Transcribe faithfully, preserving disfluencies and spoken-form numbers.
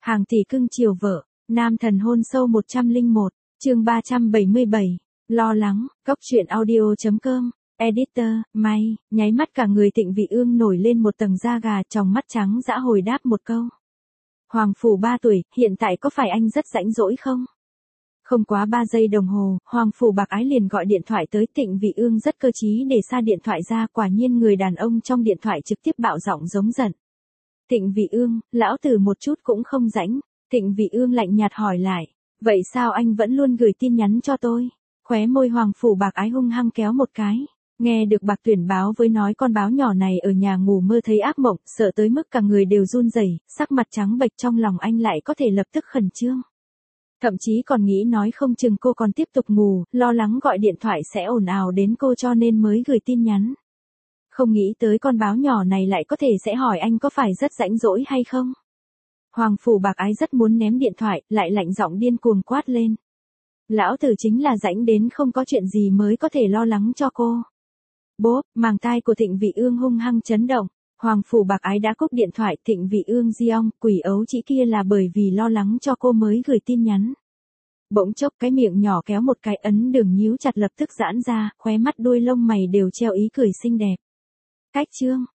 Hàng tỷ cưng chiều vợ, nam thần hôn sâu một trăm lẻ một, chương ba trăm bảy mươi bảy, lo lắng, góc truyện audio.com, editor, may, nháy mắt cả người Tịnh Vị Ương nổi lên một tầng da gà, tròng mắt trắng dã hồi đáp một câu. Hoàng phủ ba tuổi, hiện tại có phải anh rất rãnh rỗi không? Không quá ba giây đồng hồ, Hoàng phủ bạc ái liền gọi điện thoại tới. Tịnh Vị Ương rất cơ trí để xa điện thoại ra, quả nhiên người đàn ông trong điện thoại trực tiếp bạo giọng giống giận. Tịnh Vị Ương, lão tử một chút cũng không rãnh. Tịnh Vị Ương lạnh nhạt hỏi lại, vậy sao anh vẫn luôn gửi tin nhắn cho tôi? Khóe môi Hoàng phủ bạc ái hung hăng kéo một cái. Nghe được Bạc Tuyển báo với nói con báo nhỏ này ở nhà ngủ mơ thấy ác mộng, sợ tới mức cả người đều run rẩy, sắc mặt trắng bệch, trong lòng anh lại có thể lập tức khẩn trương. Thậm chí còn nghĩ nói không chừng cô còn tiếp tục ngủ, lo lắng gọi điện thoại sẽ ồn ào đến cô cho nên mới gửi tin nhắn. Không nghĩ tới con báo nhỏ này lại có thể sẽ hỏi anh có phải rất rãnh rỗi hay không. Hoàng phủ bạc ái rất muốn ném điện thoại, lại lạnh giọng điên cuồng quát lên. Lão tử chính là rãnh đến không có chuyện gì mới có thể lo lắng cho cô. Bốp, màng tai của Tịnh Vị Ương hung hăng chấn động. Hoàng phủ bạc ái đã cúp điện thoại. Tịnh Vị Ương giong, quỷ ấu chỉ kia là bởi vì lo lắng cho cô mới gửi tin nhắn. Bỗng chốc cái miệng nhỏ kéo một cái, ấn đường nhíu chặt lập tức giãn ra, khóe mắt đuôi lông mày đều treo ý cười xinh đẹp. Cách chương,